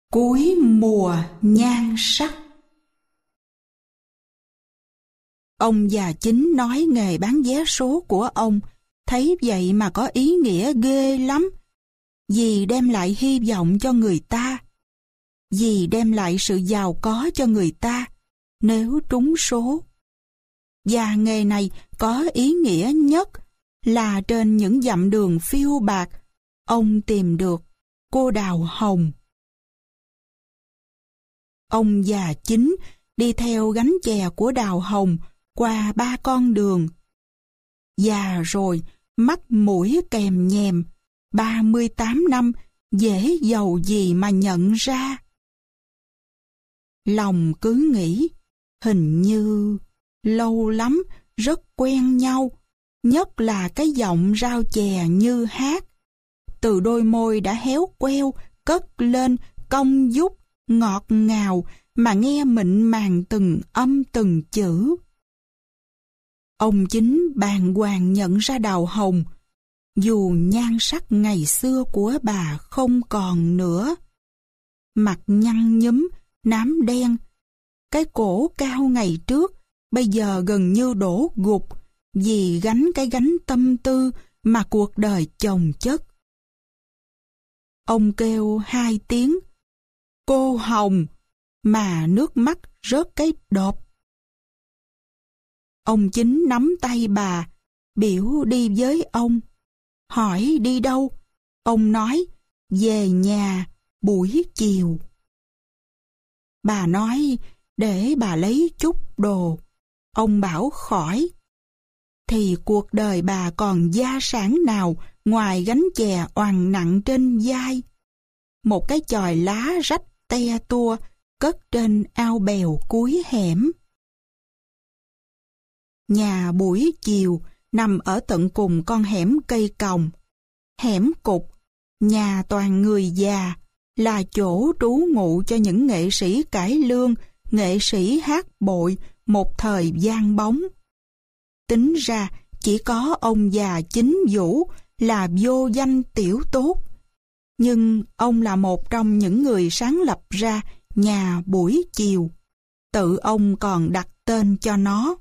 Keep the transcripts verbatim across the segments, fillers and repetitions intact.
Cuối mùa nhan sắc. Ông già Chính nói nghề bán vé số của ông, thấy vậy mà có ý nghĩa ghê lắm. Vì đem lại hy vọng cho người ta, vì đem lại sự giàu có cho người ta, nếu trúng số. Và nghề này có ý nghĩa nhất là trên những dặm đường phiêu bạc, ông tìm được cô Đào Hồng. Ông già Chính đi theo gánh chè của Đào Hồng qua ba con đường. Già rồi, mắt mũi kèm nhèm, ba mươi tám năm, dễ giàu gì mà nhận ra. Lòng cứ nghĩ, hình như lâu lắm, rất quen nhau, nhất là cái giọng rao chè như hát. Từ đôi môi đã héo queo, cất lên, cong vút, ngọt ngào, mà nghe mịn màng từng âm từng chữ. Ông Chính bàng hoàng nhận ra Đào Hồng, dù nhan sắc ngày xưa của bà không còn nữa. Mặt nhăn nhúm, nám đen, cái cổ cao ngày trước, bây giờ gần như đổ gục, vì gánh cái gánh tâm tư mà cuộc đời chồng chất. Ông kêu hai tiếng, cô Hồng, mà nước mắt rớt cái đột. Ông Chính nắm tay bà, biểu đi với ông. Hỏi đi đâu? Ông nói, về nhà, buổi chiều. Bà nói, để bà lấy chút đồ. Ông bảo khỏi. Thì cuộc đời bà còn gia sản nào ngoài gánh chè oằn nặng trên vai. Một cái chòi lá rách te tua, cất trên ao bèo cuối hẻm. Nhà buổi chiều nằm ở tận cùng con hẻm cây còng. Hẻm cục, nhà toàn người già, là chỗ trú ngụ cho những nghệ sĩ cải lương, nghệ sĩ hát bội một thời vang bóng. Tính ra chỉ có ông già Chính Vũ là vô danh tiểu tốt, nhưng ông là một trong những người sáng lập ra nhà buổi chiều. Tự ông còn đặt tên cho nó.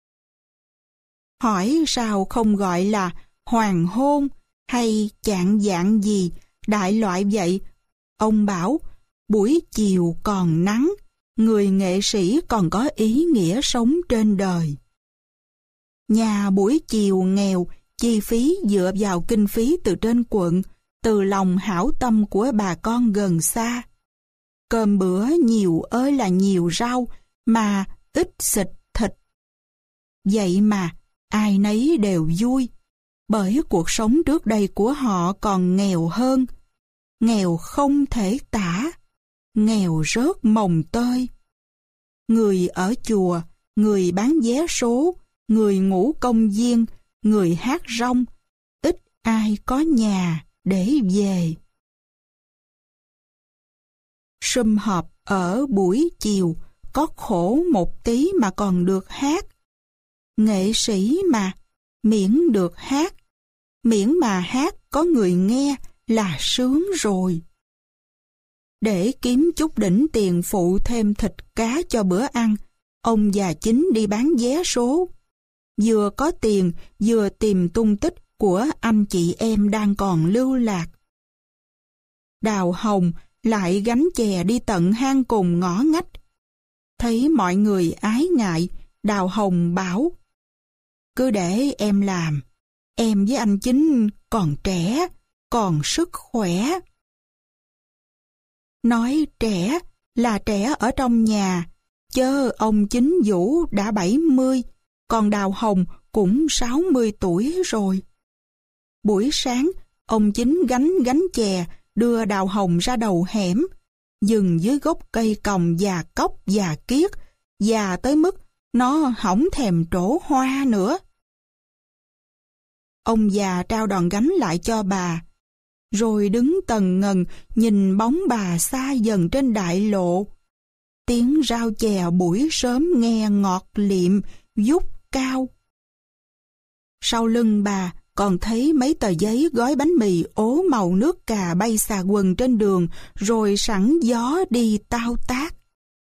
Hỏi sao không gọi là hoàng hôn hay chạng vạng gì, đại loại vậy? Ông bảo, buổi chiều còn nắng, người nghệ sĩ còn có ý nghĩa sống trên đời. Nhà buổi chiều nghèo, chi phí dựa vào kinh phí từ trên quận, từ lòng hảo tâm của bà con gần xa. Cơm bữa nhiều ơi là nhiều rau, mà ít xịt thịt. Vậy mà, ai nấy đều vui, bởi cuộc sống trước đây của họ còn nghèo hơn. Nghèo không thể tả, nghèo rớt mồng tơi. Người ở chùa, người bán vé số, người ngủ công viên, người hát rong, ít ai có nhà để về. Sum họp ở buổi chiều, có khổ một tí mà còn được hát. Nghệ sĩ mà, miễn được hát, miễn mà hát có người nghe là sướng rồi. Để kiếm chút đỉnh tiền phụ thêm thịt cá cho bữa ăn, ông già Chính đi bán vé số. Vừa có tiền, vừa tìm tung tích của anh chị em đang còn lưu lạc. Đào Hồng lại gánh chè đi tận hang cùng ngõ ngách. Thấy mọi người ái ngại, Đào Hồng bảo, cứ để em làm, em với anh Chính còn trẻ, còn sức khỏe. Nói trẻ là trẻ ở trong nhà, chớ ông Chính Vũ đã bảy mươi, còn Đào Hồng cũng sáu mươi tuổi rồi. Buổi sáng, ông Chính gánh gánh chè đưa Đào Hồng ra đầu hẻm, dừng dưới gốc cây còng già cốc già kiết, già tới mức nó hỏng thèm trổ hoa nữa. Ông già trao đòn gánh lại cho bà, rồi đứng tần ngần nhìn bóng bà xa dần trên đại lộ. Tiếng rao chè buổi sớm nghe ngọt liệm, vút cao. Sau lưng bà, còn thấy mấy tờ giấy gói bánh mì ố màu nước cà bay xà quần trên đường, rồi sẵn gió đi tao tác.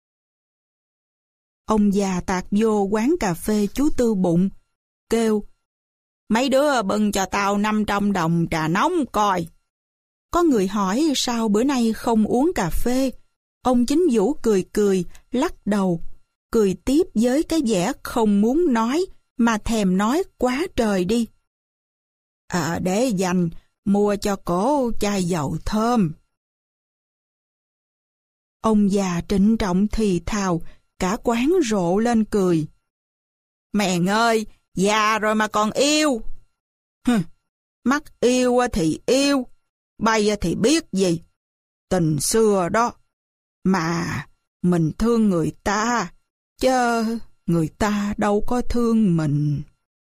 Ông già tạt vô quán cà phê chú Tư bụng, kêu, mấy đứa bưng cho tao năm trăm đồng trà nóng coi. Có người hỏi sao bữa nay không uống cà phê. Ông Chính Vũ cười cười, lắc đầu, cười tiếp với cái vẻ không muốn nói, mà thèm nói quá trời đi. À, để dành, mua cho cổ chai dầu thơm. Ông già trịnh trọng thì thào, cả quán rộ lên cười. Mèn ơi, già rồi mà còn yêu. Hừ, mắt yêu thì yêu, bay thì biết gì. Tình xưa đó. Mà mình thương người ta, chứ người ta đâu có thương mình.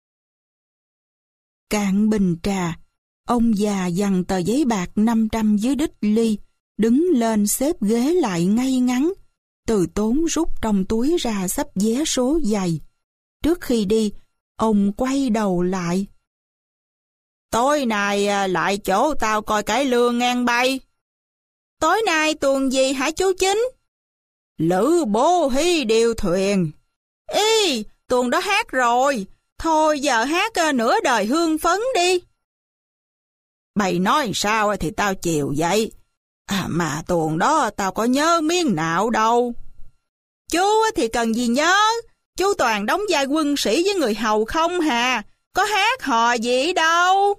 Cạn bình trà, ông già dằn tờ giấy bạc năm trăm dưới đít ly, đứng lên xếp ghế lại ngay ngắn, từ tốn rút trong túi ra xấp vé số dày. Trước khi đi, ông quay đầu lại. Tối nay lại chỗ tao coi cải lương ngang bay. Tối nay tuồng gì hả chú Chính? Lữ Bố Hí Điêu Thuyền. Ý, tuồng đó hát rồi. Thôi giờ hát nửa đời hương phấn đi. Bày nói sao thì tao chiều vậy. À mà tuồng đó tao có nhớ miếng nào đâu. Chú thì cần gì nhớ. Chú toàn đóng vai quân sĩ với người hầu không hà. Có hát hò gì đâu.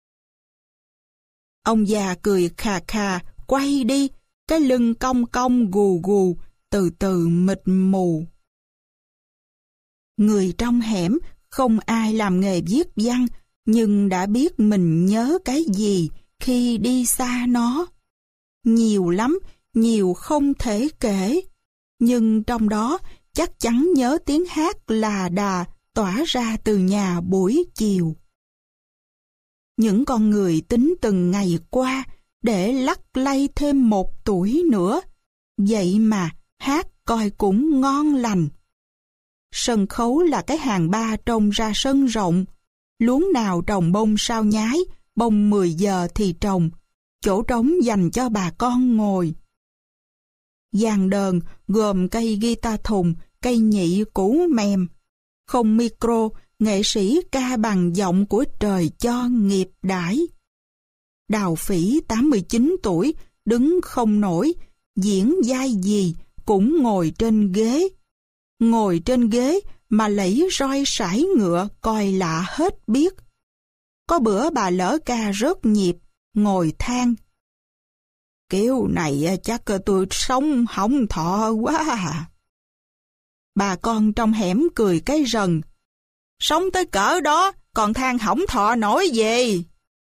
Ông già cười khà khà, quay đi, cái lưng cong cong gù gù, từ từ mịt mù. Người trong hẻm, không ai làm nghề viết văn, nhưng đã biết mình nhớ cái gì khi đi xa nó. Nhiều lắm, nhiều không thể kể, nhưng trong đó chắc chắn nhớ tiếng hát là đà tỏa ra từ nhà buổi chiều. Những con người tính từng ngày qua để lắc lay thêm một tuổi nữa, vậy mà hát coi cũng ngon lành. Sân khấu là cái hàng ba trông ra sân rộng, luống nào trồng bông sao nhái, bông mười giờ thì trồng, chỗ trống dành cho bà con ngồi. Dàn đờn gồm cây guitar thùng, cây nhị củ mềm. Không micro, nghệ sĩ ca bằng giọng của trời cho nghiệp đãi. Đào Phỉ tám mươi chín tuổi, đứng không nổi, diễn vai gì cũng ngồi trên ghế. Ngồi trên ghế mà lấy roi sải ngựa coi lạ hết biết. Có bữa bà lỡ ca rớt nhịp, ngồi than. Kiểu này chắc tôi sống hỏng thọ quá à. Bà con trong hẻm cười cái rần. Sống tới cỡ đó, còn than hỏng thọ nổi gì.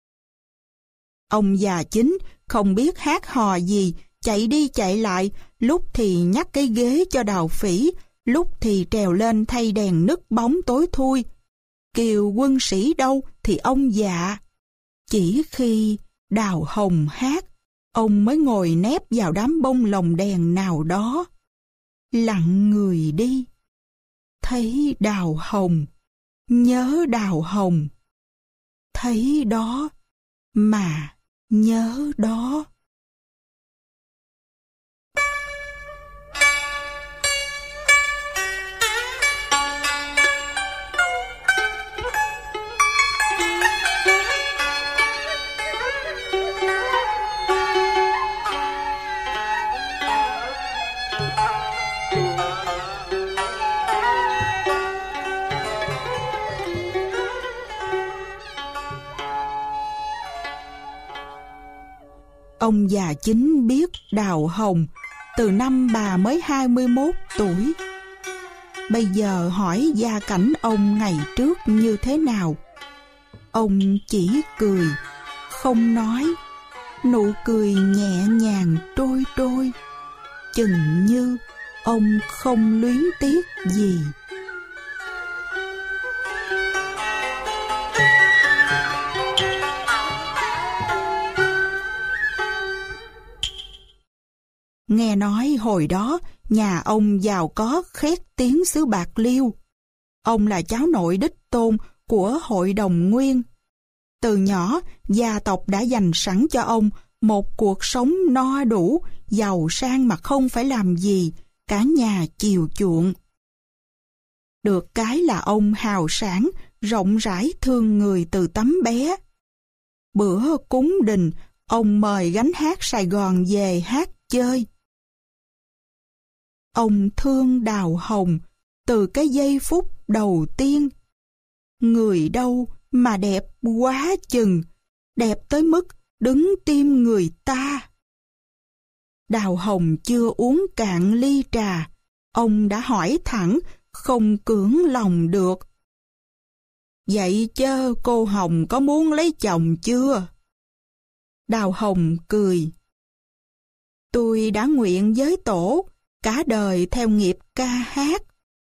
Ông già Chính không biết hát hò gì, chạy đi chạy lại, lúc thì nhắc cái ghế cho Đào Phỉ, lúc thì trèo lên thay đèn nứt bóng tối thui. Kiều quân sĩ đâu thì ông dạ. Chỉ khi Đào Hồng hát, ông mới ngồi nép vào đám bông lồng đèn nào đó. Lặng người đi. Thấy Đào Hồng, nhớ Đào Hồng. Thấy đó mà nhớ đó. Ông già Chính biết Đào Hồng từ năm bà mới hai mươi mốt tuổi. Bây giờ hỏi gia cảnh ông ngày trước như thế nào. Ông chỉ cười, không nói, nụ cười nhẹ nhàng trôi trôi, chừng như ông không luyến tiếc gì. Nghe nói hồi đó, nhà ông giàu có khét tiếng xứ Bạc Liêu. Ông là cháu nội đích tôn của hội đồng Nguyên. Từ nhỏ, gia tộc đã dành sẵn cho ông một cuộc sống no đủ, giàu sang mà không phải làm gì, cả nhà chiều chuộng. Được cái là ông hào sảng, rộng rãi thương người từ tấm bé. Bữa cúng đình, ông mời gánh hát Sài Gòn về hát chơi. Ông thương Đào Hồng từ cái giây phút đầu tiên. Người đâu mà đẹp quá chừng, đẹp tới mức đứng tim người ta. Đào Hồng chưa uống cạn ly trà, ông đã hỏi thẳng, không cưỡng lòng được. Vậy chớ cô Hồng có muốn lấy chồng chưa? Đào Hồng cười. Tôi đã nguyện với tổ, cả đời theo nghiệp ca hát.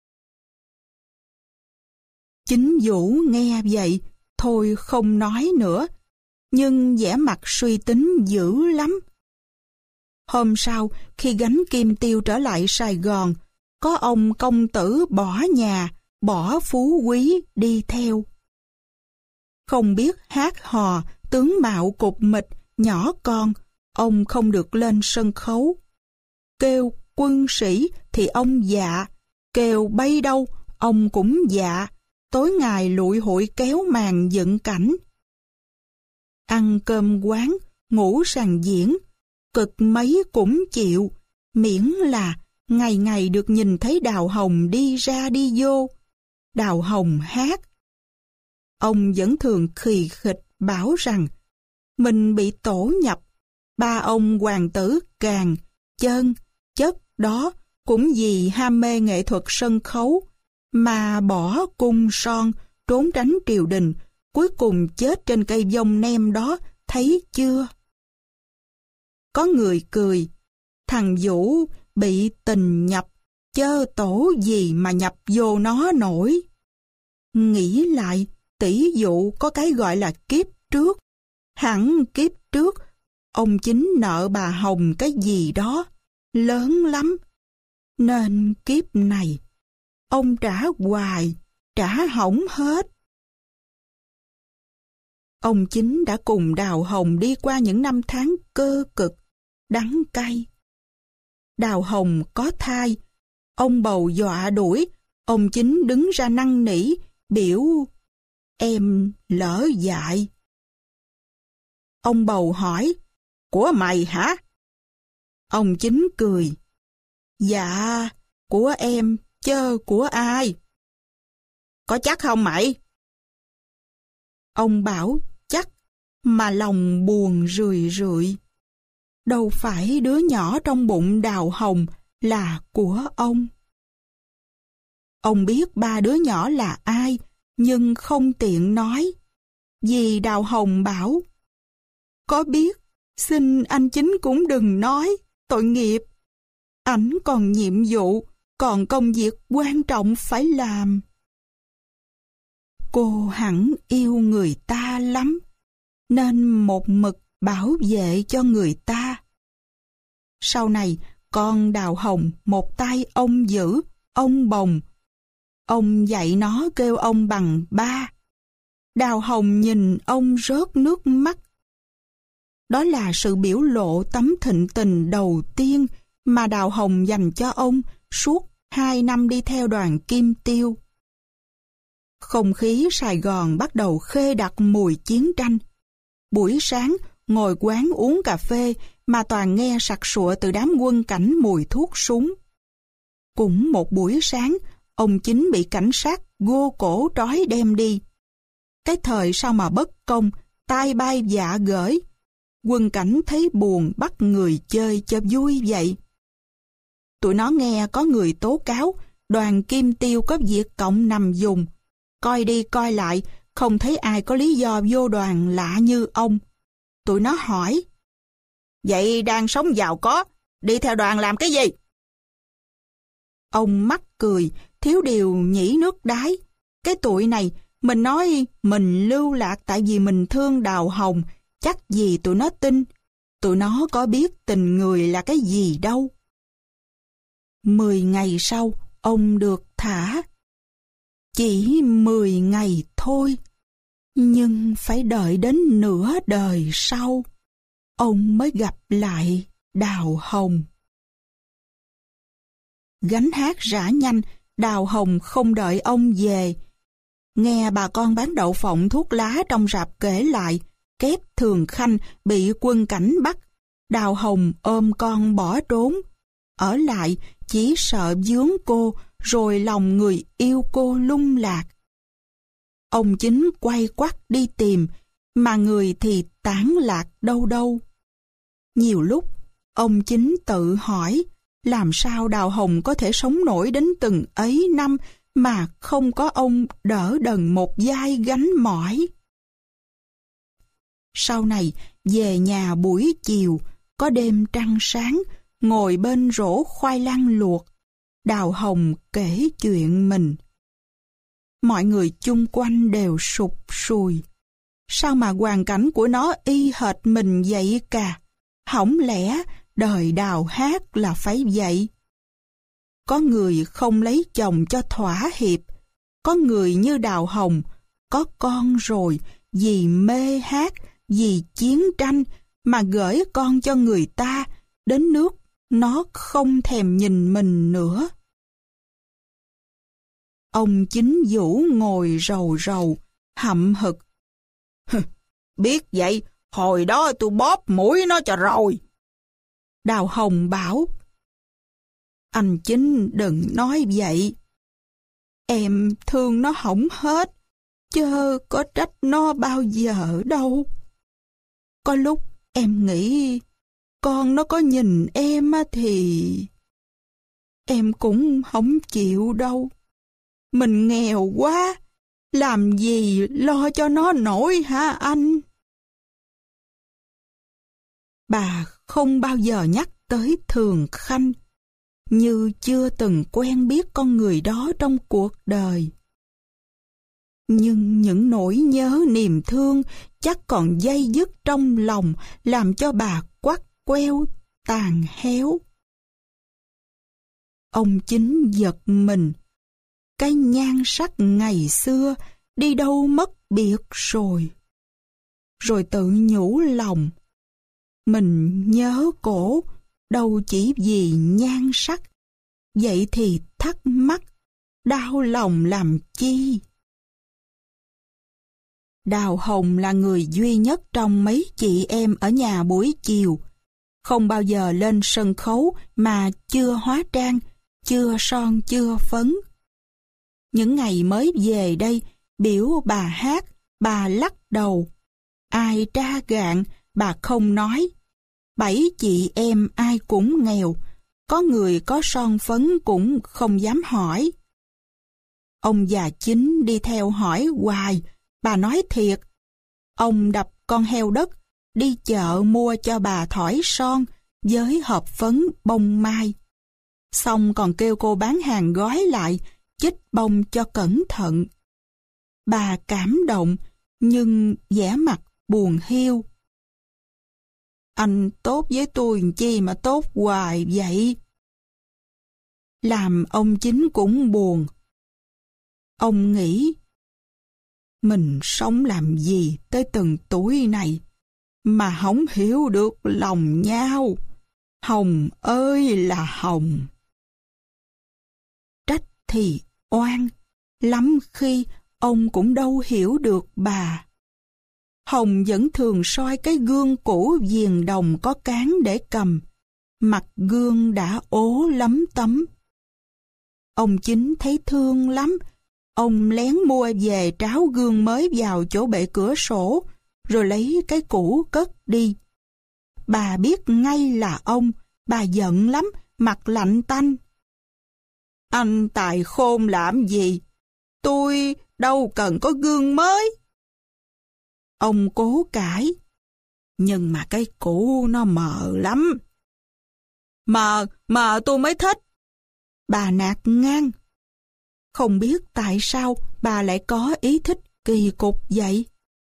Chính Vũ nghe vậy, thôi không nói nữa, nhưng vẻ mặt suy tính dữ lắm. Hôm sau, khi gánh kim tiêu trở lại Sài Gòn, có ông công tử bỏ nhà, bỏ phú quý đi theo. Không biết hát hò, tướng mạo cục mịch, nhỏ con, ông không được lên sân khấu. Kêu quân sĩ thì ông dạ, kêu bay đâu, ông cũng dạ, tối ngày lụi hụi kéo màn dựng cảnh. Ăn cơm quán, ngủ sàn diễn, cực mấy cũng chịu, miễn là ngày ngày được nhìn thấy Đào Hồng đi ra đi vô, Đào Hồng hát. Ông vẫn thường khì khịch bảo rằng mình bị tổ nhập, ba ông hoàng tử Càn, Chân, Chất đó cũng vì ham mê nghệ thuật sân khấu mà bỏ cung son, trốn tránh triều đình, cuối cùng chết trên cây vong nem đó, thấy chưa? Có người cười, thằng Vũ bị tình nhập, chớ tổ gì mà nhập vô nó nổi. Nghĩ lại, tỷ dụ có cái gọi là kiếp trước. Hẳn kiếp trước, ông chính nợ bà Hồng cái gì đó, lớn lắm. Nên kiếp này, ông trả hoài, trả hỏng hết. Ông chính đã cùng Đào Hồng đi qua những năm tháng cơ cực, đắng cay. Đào Hồng có thai, ông bầu dọa đuổi, ông chính đứng ra năn nỉ, biểu em lỡ dại. Ông bầu hỏi, của mày hả? Ông chính cười, dạ, của em, chớ của ai? Có chắc không mày? Ông bảo chắc, mà lòng buồn rười rượi. Đâu phải đứa nhỏ trong bụng Đào Hồng là của ông. Ông biết ba đứa nhỏ là ai, nhưng không tiện nói. Vì Đào Hồng bảo, có biết, xin anh chính cũng đừng nói, tội nghiệp. Ảnh còn nhiệm vụ, còn công việc quan trọng phải làm. Cô hẳn yêu người ta lắm, nên một mực bảo vệ cho người ta. Sau này, con Đào Hồng một tay ông giữ, ông bồng. Ông dạy nó kêu ông bằng ba. Đào Hồng nhìn ông rớt nước mắt. Đó là sự biểu lộ tấm thịnh tình đầu tiên mà Đào Hồng dành cho ông suốt hai năm đi theo đoàn Kim Tiêu. Không khí Sài Gòn bắt đầu khê đặc mùi chiến tranh. Buổi sáng, ngồi quán uống cà phê mà toàn nghe sặc sụa từ đám quân cảnh mùi thuốc súng. Cũng một buổi sáng, ông chính bị cảnh sát gô cổ trói đem đi. Cái thời sao mà bất công, tai bay dạ gởi. Quân cảnh thấy buồn bắt người chơi cho vui vậy. Tụi nó nghe có người tố cáo đoàn Kim Tiêu có Việt Cộng nằm dùng. Coi đi coi lại, không thấy ai có lý do vô đoàn lạ như ông. Tụi nó hỏi, vậy đang sống giàu có, đi theo đoàn làm cái gì? Ông mắc cười, thiếu điều nhỉ nước đái. Cái tụi này, mình nói mình lưu lạc tại vì mình thương Đào Hồng, chắc gì tụi nó tin. Tụi nó có biết tình người là cái gì đâu. Mười ngày sau, ông được thả. Chỉ mười ngày thôi. Nhưng phải đợi đến nửa đời sau, ông mới gặp lại Đào Hồng. Gánh hát rã nhanh, Đào Hồng không đợi ông về. Nghe bà con bán đậu phộng thuốc lá trong rạp kể lại, Kép Thường Khanh bị quân cảnh bắt, Đào Hồng ôm con bỏ trốn. Ở lại chỉ sợ vướng cô, rồi lòng người yêu cô lung lạc. Ông Chính quay quắt đi tìm, mà người thì tán lạc đâu đâu. Nhiều lúc, ông Chính tự hỏi, làm sao Đào Hồng có thể sống nổi đến từng ấy năm mà không có ông đỡ đần một vai gánh mỏi. Sau này, về nhà buổi chiều, có đêm trăng sáng, ngồi bên rổ khoai lang luộc, Đào Hồng kể chuyện mình. Mọi người chung quanh đều sụp sùi. Sao mà hoàn cảnh của nó y hệt mình vậy cả? Hổng lẽ đời Đào hát là phải vậy? Có người không lấy chồng cho thỏa hiệp, có người như Đào Hồng, có con rồi vì mê hát, vì chiến tranh mà gửi con cho người ta, đến nước nó không thèm nhìn mình nữa. Ông Chính Vũ ngồi rầu rầu, hậm hực. Biết vậy, hồi đó tôi bóp mũi nó cho rồi. Đào Hồng bảo, anh Chính đừng nói vậy. Em thương nó hỏng hết, chớ có trách nó bao giờ đâu. Có lúc em nghĩ con nó có nhìn em thì em cũng không chịu đâu. Mình nghèo quá, làm gì lo cho nó nổi hả anh? Bà không bao giờ nhắc tới Thường Khanh, như chưa từng quen biết con người đó trong cuộc đời. Nhưng những nỗi nhớ niềm thương chắc còn dây dứt trong lòng, làm cho bà quắt queo, tàn héo. Ông Chính giật mình. Cái nhan sắc ngày xưa đi đâu mất biệt rồi. Rồi tự nhủ lòng, mình nhớ cổ đâu chỉ vì nhan sắc, vậy thì thắc mắc, đau lòng làm chi? Đào Hồng là người duy nhất trong mấy chị em ở nhà buổi chiều, không bao giờ lên sân khấu mà chưa hóa trang, chưa son chưa phấn. Những ngày mới về đây, biểu bà hát, bà lắc đầu. Ai tra gạn, bà không nói. Bảy chị em ai cũng nghèo, có người có son phấn cũng không dám hỏi. Ông già Chính đi theo hỏi hoài, bà nói thiệt. Ông đập con heo đất, đi chợ mua cho bà thỏi son với hộp phấn bông mai. Xong còn kêu cô bán hàng gói lại, chích bông cho cẩn thận. Bà cảm động, nhưng vẻ mặt buồn hiu. Anh tốt với tôi chi mà tốt hoài vậy? Làm ông Chính cũng buồn. Ông nghĩ, mình sống làm gì tới từng tuổi này mà không hiểu được lòng nhau. Hồng ơi là Hồng! Trách thì oan, lắm khi ông cũng đâu hiểu được bà. Hồng vẫn thường soi cái gương cũ viền đồng có cán để cầm, mặt gương đã ố lấm tấm. Ông Chính thấy thương lắm, ông lén mua về tráo gương mới vào chỗ bệ cửa sổ, rồi lấy cái cũ cất đi. Bà biết ngay là ông, bà giận lắm, mặt lạnh tanh. Anh tài khôn làm gì? Tôi đâu cần có gương mới. Ông cố cãi. Nhưng mà cái cũ nó mờ lắm. Mờ, mờ tôi mới thích. Bà nạt ngang. Không biết tại sao bà lại có ý thích kỳ cục vậy.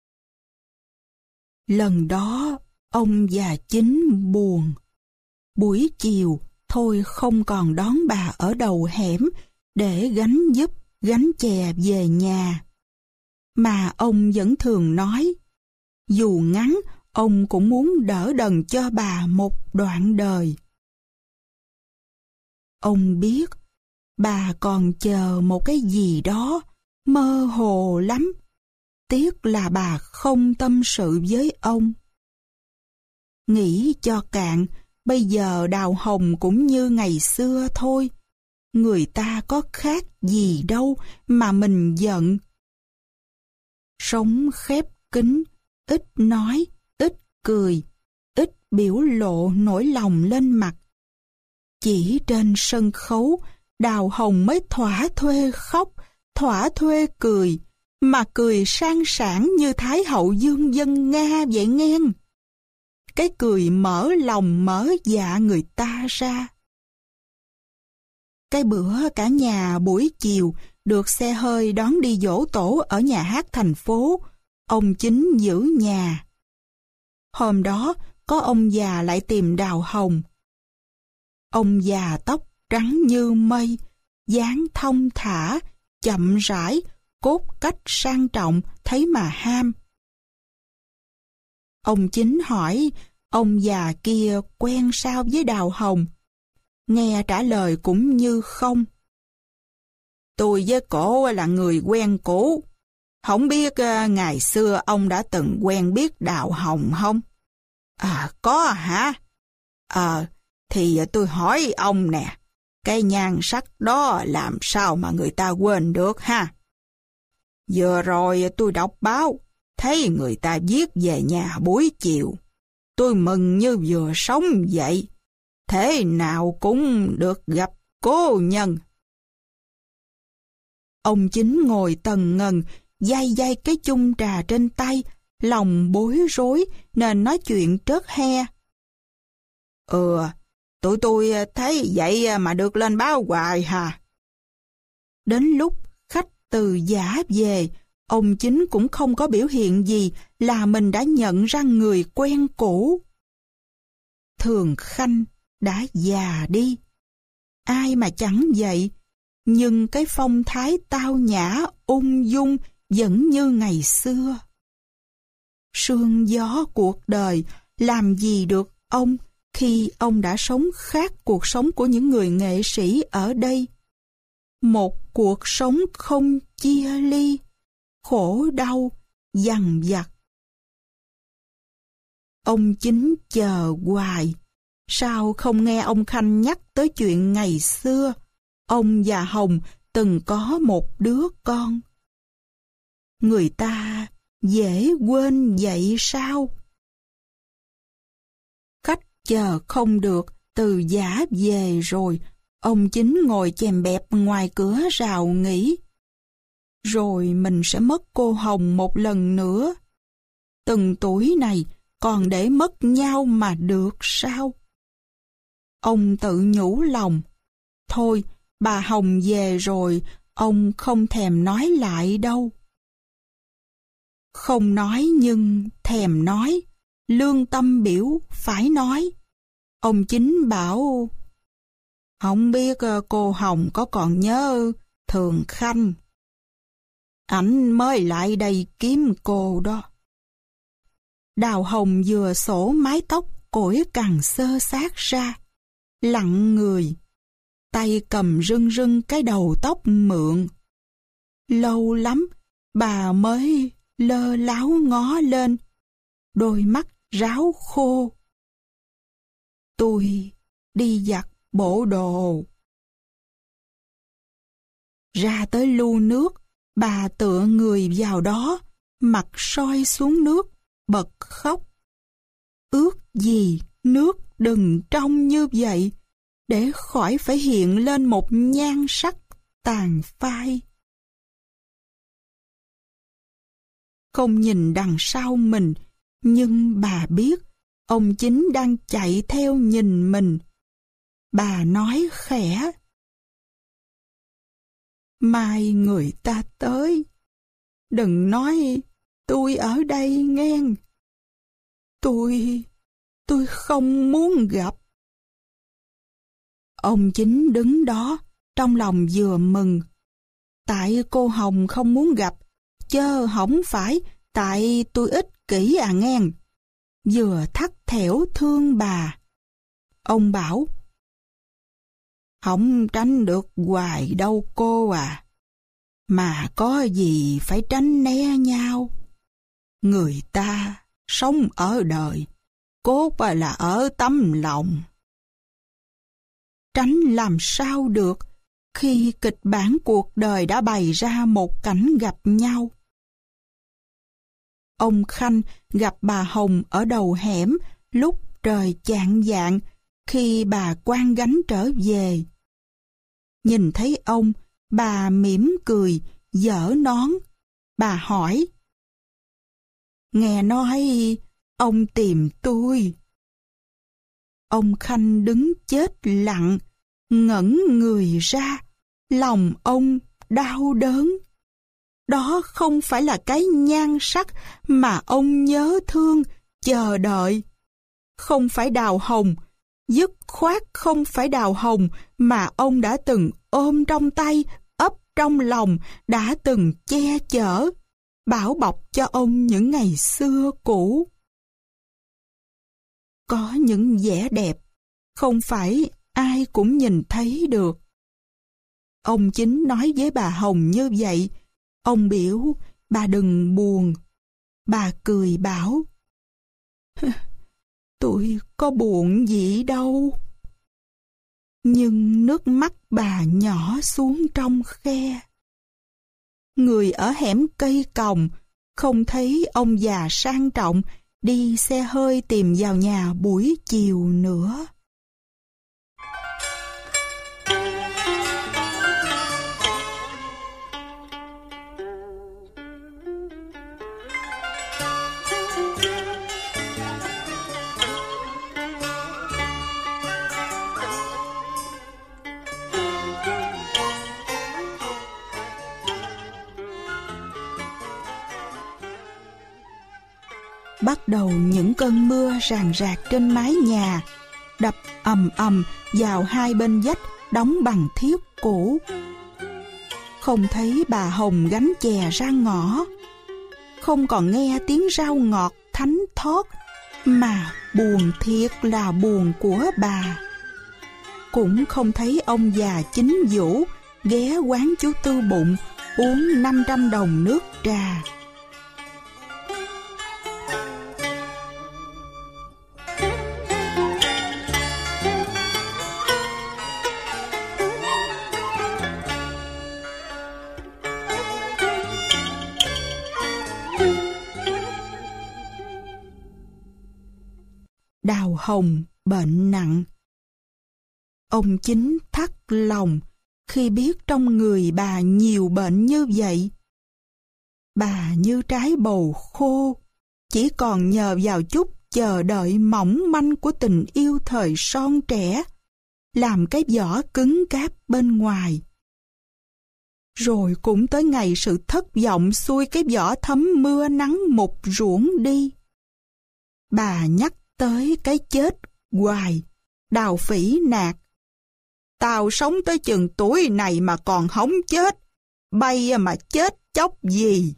Lần đó, ông già Chính buồn. Buổi chiều, thôi không còn đón bà ở đầu hẻm để gánh giúp, gánh chè về nhà. mà ông vẫn thường nói. Dù ngắn, ông cũng muốn đỡ đần cho bà một đoạn đời. Ông biết, bà còn chờ một cái gì đó, mơ hồ lắm. Tiếc là bà không tâm sự với ông. Nghĩ cho cạn, bây giờ Đào Hồng cũng như ngày xưa thôi. Người ta có khác gì đâu mà mình giận. Sống khép kín, ít nói, ít cười, ít biểu lộ nỗi lòng lên mặt. Chỉ trên sân khấu, Đào Hồng mới thỏa thuê khóc, thỏa thuê cười, mà cười sang sảng như Thái hậu Dương dân Nga vậy ngang. Cái cười mở lòng mở dạ người ta ra. Cái bữa cả nhà buổi chiều được xe hơi đón đi giỗ tổ ở nhà hát thành phố, ông Chính giữ nhà. Hôm đó có ông già lại tìm Đào Hồng. Ông già tóc trắng như mây, dáng thong thả, chậm rãi, cốt cách sang trọng, thấy mà ham. Ông Chính hỏi ông già kia quen sao với Đào Hồng. Nghe trả lời cũng như không. Tôi với cổ là người quen cũ. Không biết uh, ngày xưa ông đã từng quen biết Đào Hồng không? À, có hả? Ờ, thì tôi hỏi ông nè, cái nhan sắc đó làm sao mà người ta quên được ha? Vừa rồi tôi đọc báo, thấy người ta viết về nhà buổi chiều. Tôi mừng như vừa sống vậy. Thế nào cũng được gặp cố nhân. Ông Chính ngồi tần ngần, day day cái chung trà trên tay, lòng bối rối nên nói chuyện trớt he. Ừ, tụi tôi thấy vậy mà được lên báo hoài hà. Đến lúc khách từ giả về, ông Chính cũng không có biểu hiện gì là mình đã nhận ra người quen cũ. Thường Khanh đã già đi. Ai mà chẳng vậy, nhưng cái phong thái tao nhã, ung dung vẫn như ngày xưa. Sương gió cuộc đời làm gì được ông khi ông đã sống khác cuộc sống của những người nghệ sĩ ở đây. Một cuộc sống không chia ly, khổ đau, dằn vặt. Ông Chính chờ hoài. Sao không nghe ông Khanh nhắc tới chuyện ngày xưa, ông và Hồng từng có một đứa con? Người ta dễ quên vậy sao? Khách chờ không được, từ giả về rồi, ông Chính ngồi chèm bẹp ngoài cửa rào nghĩ. Rồi mình sẽ mất cô Hồng một lần nữa. Từng tuổi này còn để mất nhau mà được sao? Ông tự nhủ lòng. Thôi, bà Hồng về rồi, ông không thèm nói lại đâu. Không nói nhưng thèm nói, lương tâm biểu phải nói. Ông Chính bảo, không biết cô Hồng có còn nhớ Thường Khanh. Ảnh mới lại đây kiếm cô đó. Đào Hồng vừa xổ mái tóc cổi cằn xơ xác ra, lặng người, tay cầm rưng rưng cái đầu tóc mượn. Lâu lắm, bà mới lơ láo ngó lên, đôi mắt ráo khô. Tôi đi giặt bộ đồ. Ra tới lu nước, bà tựa người vào đó, mặt soi xuống nước, bật khóc. Ước gì nước đừng trong như vậy, để khỏi phải hiện lên một nhan sắc tàn phai. Không nhìn đằng sau mình, nhưng bà biết ông Chính đang chạy theo nhìn mình. Bà nói khẽ, mai người ta tới, đừng nói tôi ở đây ngang. Tôi, tôi không muốn gặp. Ông Chính đứng đó, trong lòng vừa mừng. Tại cô Hồng không muốn gặp, chớ không phải tại tôi ích kỷ à nghen. Vừa thắt thẻo thương bà. Ông bảo, không tránh được hoài đâu cô à. Mà có gì phải tránh né nhau. Người ta sống ở đời, cốt là ở tấm lòng. Tránh làm sao được khi kịch bản cuộc đời đã bày ra một cảnh gặp nhau. Ông Khanh gặp bà Hồng ở đầu hẻm lúc trời chạng vạng khi bà quang gánh trở về. Nhìn thấy ông, bà mỉm cười, giở nón. Bà hỏi, nghe nói ông tìm tôi. Ông Khanh đứng chết lặng, ngẩn người ra, lòng ông đau đớn. Đó không phải là cái nhan sắc mà ông nhớ thương, chờ đợi. Không phải đào hồng, dứt khoát không phải đào hồng mà ông đã từng ôm trong tay, ấp trong lòng, đã từng che chở, bảo bọc cho ông những ngày xưa cũ. Có những vẻ đẹp, không phải ai cũng nhìn thấy được. Ông Chính nói với bà Hồng như vậy. Ông biểu bà đừng buồn. Bà cười bảo, tôi có buồn gì đâu. Nhưng nước mắt bà nhỏ xuống trong khe. Người ở hẻm cây còng không thấy ông già sang trọng đi xe hơi tìm vào nhà buổi chiều nữa. Bắt đầu những cơn mưa ràn rạc trên mái nhà, đập ầm ầm vào hai bên vách đóng bằng thiếp cũ. Không thấy bà Hồng gánh chè ra ngõ, không còn nghe tiếng rau ngọt thánh thót, mà buồn thiệt là buồn của bà. Cũng không thấy ông già Chính Vũ ghé quán chú Tư Bụng uống năm trăm đồng nước trà. Đào Hồng bệnh nặng. Ông Chính thắt lòng khi biết trong người bà nhiều bệnh như vậy. Bà như trái bầu khô, chỉ còn nhờ vào chút chờ đợi mỏng manh của tình yêu thời son trẻ, làm cái vỏ cứng cáp bên ngoài. Rồi cũng tới ngày sự thất vọng xuôi cái vỏ thấm mưa nắng mục ruỗng đi. Bà nhắc tới cái chết hoài, Đào Phỉ nạt. Tao sống tới chừng tuổi này mà còn không chết, bay mà chết chốc gì.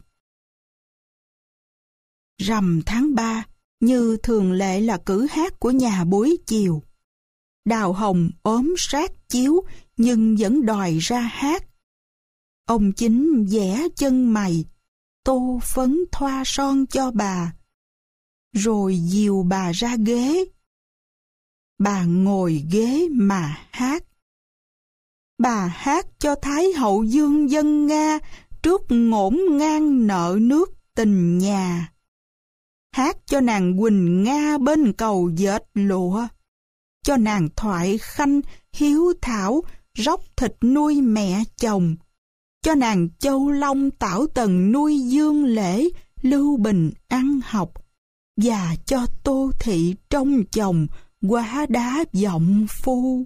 Rằm tháng ba, như thường lệ là cử hát của nhà buổi chiều. Đào Hồng ốm sát chiếu nhưng vẫn đòi ra hát. Ông Chính vẽ chân mày, tô phấn thoa son cho bà, rồi dìu bà ra ghế. Bà ngồi ghế mà hát. Bà hát cho Thái hậu Dương dân Nga trước ngổn ngang nợ nước tình nhà. Hát cho nàng Quỳnh Nga bên cầu dệt lụa, cho nàng Thoại Khanh hiếu thảo róc thịt nuôi mẹ chồng, cho nàng Châu Long Tảo Tần nuôi Dương Lễ Lưu Bình ăn học, và cho Tô Thị trông chồng quá đá vọng phu.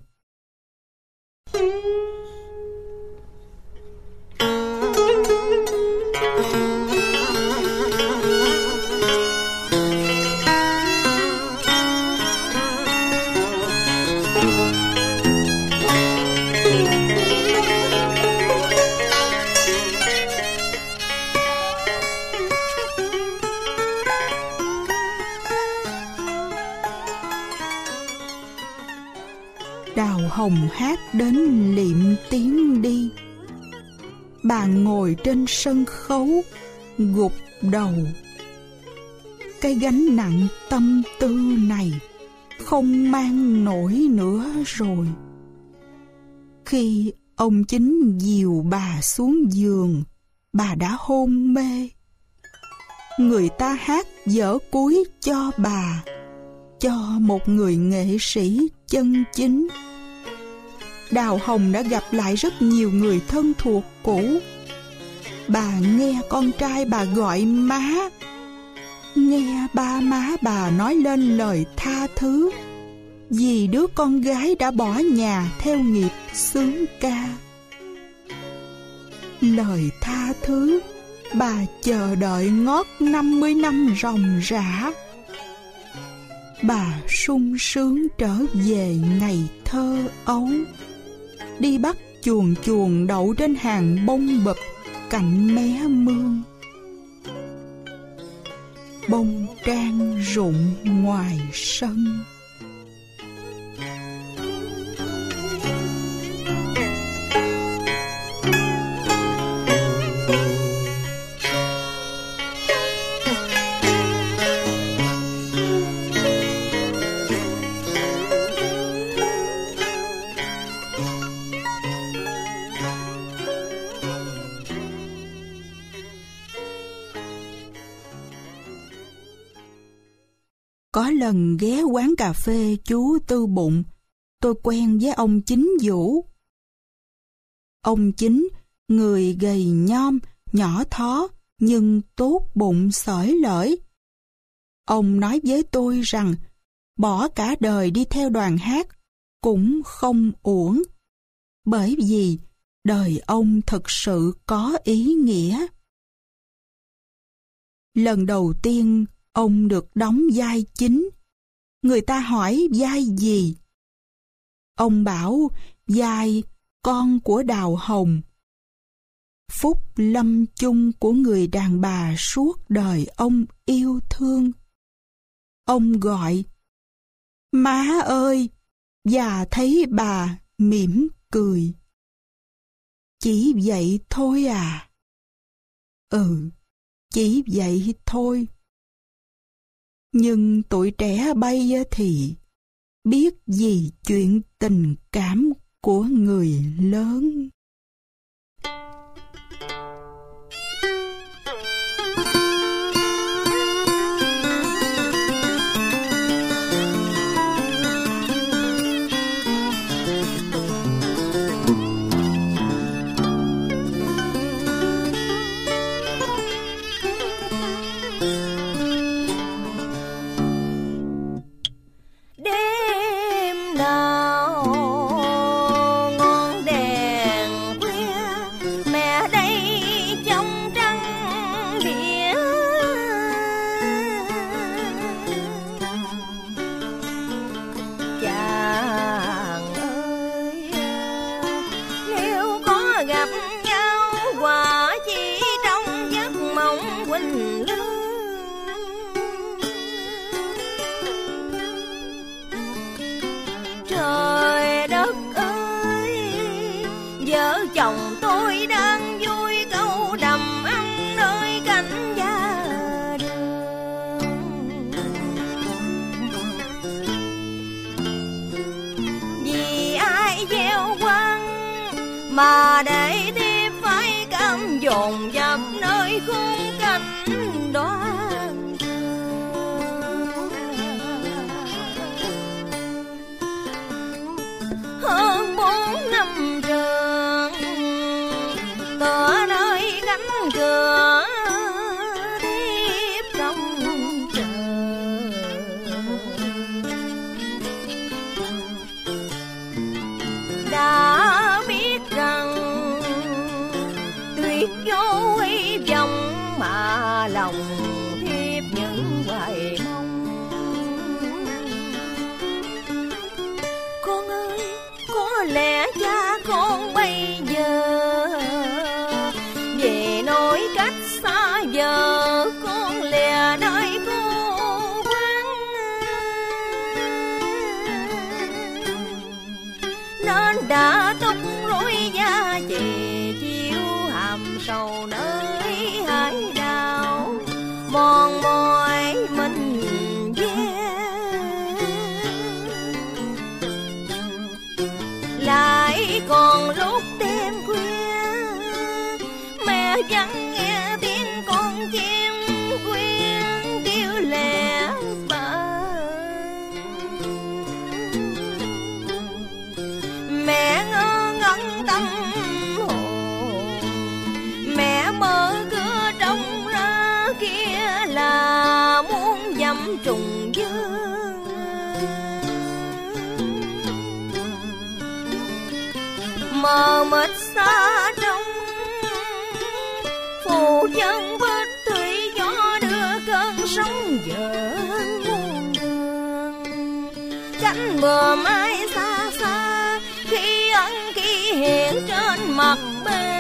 Đào Hồng hát đến liệm tiếng đi. Bà ngồi trên sân khấu gục đầu. Cái gánh nặng tâm tư này không mang nổi nữa rồi. Khi ông Chính dìu bà xuống giường, bà đã hôn mê. Người ta hát dở cuối cho bà, cho một người nghệ sĩ chân chính. Đào Hồng đã gặp lại rất nhiều người thân thuộc cũ. Bà nghe con trai bà gọi má, nghe ba má bà nói lên lời tha thứ vì đứa con gái đã bỏ nhà theo nghiệp xướng ca. Lời tha thứ bà chờ đợi ngót năm mươi năm ròng rã. Bà sung sướng trở về ngày thơ ấu, đi bắt chuồn chuồn đậu trên hàng bông bụp cạnh mé mương. Bông trang rụng ngoài sân. Có lần ghé quán cà phê chú Tư Bụng, tôi quen với ông Chính Vũ. Ông Chính, người gầy nhom, nhỏ thó, nhưng tốt bụng xởi lởi. Ông nói với tôi rằng, bỏ cả đời đi theo đoàn hát cũng không uổng, bởi vì đời ông thực sự có ý nghĩa. Lần đầu tiên ông được đóng vai chính, người ta hỏi vai gì? Ông bảo vai con của Đào Hồng, phúc lâm chung của người đàn bà suốt đời ông yêu thương. Ông gọi, má ơi, và thấy bà mỉm cười. Chỉ vậy thôi à? Ừ, chỉ vậy thôi. Nhưng tuổi trẻ bây thì biết gì chuyện tình cảm của người lớn. Mà để tiếp phải cam dồn dập nơi khung cảnh đoan hơn bốn năm trường tựa nơi cánh cửa tiếp trong trời. Đã biết rằng tuyệt vô hy vọng mà lòng thiếp những hoài mong. Con ơi, có lẽ cha con bây giờ về nỗi cách xa giờ con lìa nơi cô quán. đã tóc rối da chì chiếu hàm sầu nơi hải đảo mòn mỏi mình ve lại còn lúc đêm khuya mẹ vẫn nghe tiếng con chim quyên kêu lẻ mẹ ngơ ngẩn tâm hồn mẹ mở cửa trông ra kia là muốn dẫm trùng dương mờ mịt xa trong phù chân vết thủy gió đưa cơn sóng dợn muôn đường cánh bờ mái xa xa khi ân ký hiện trên mặt bên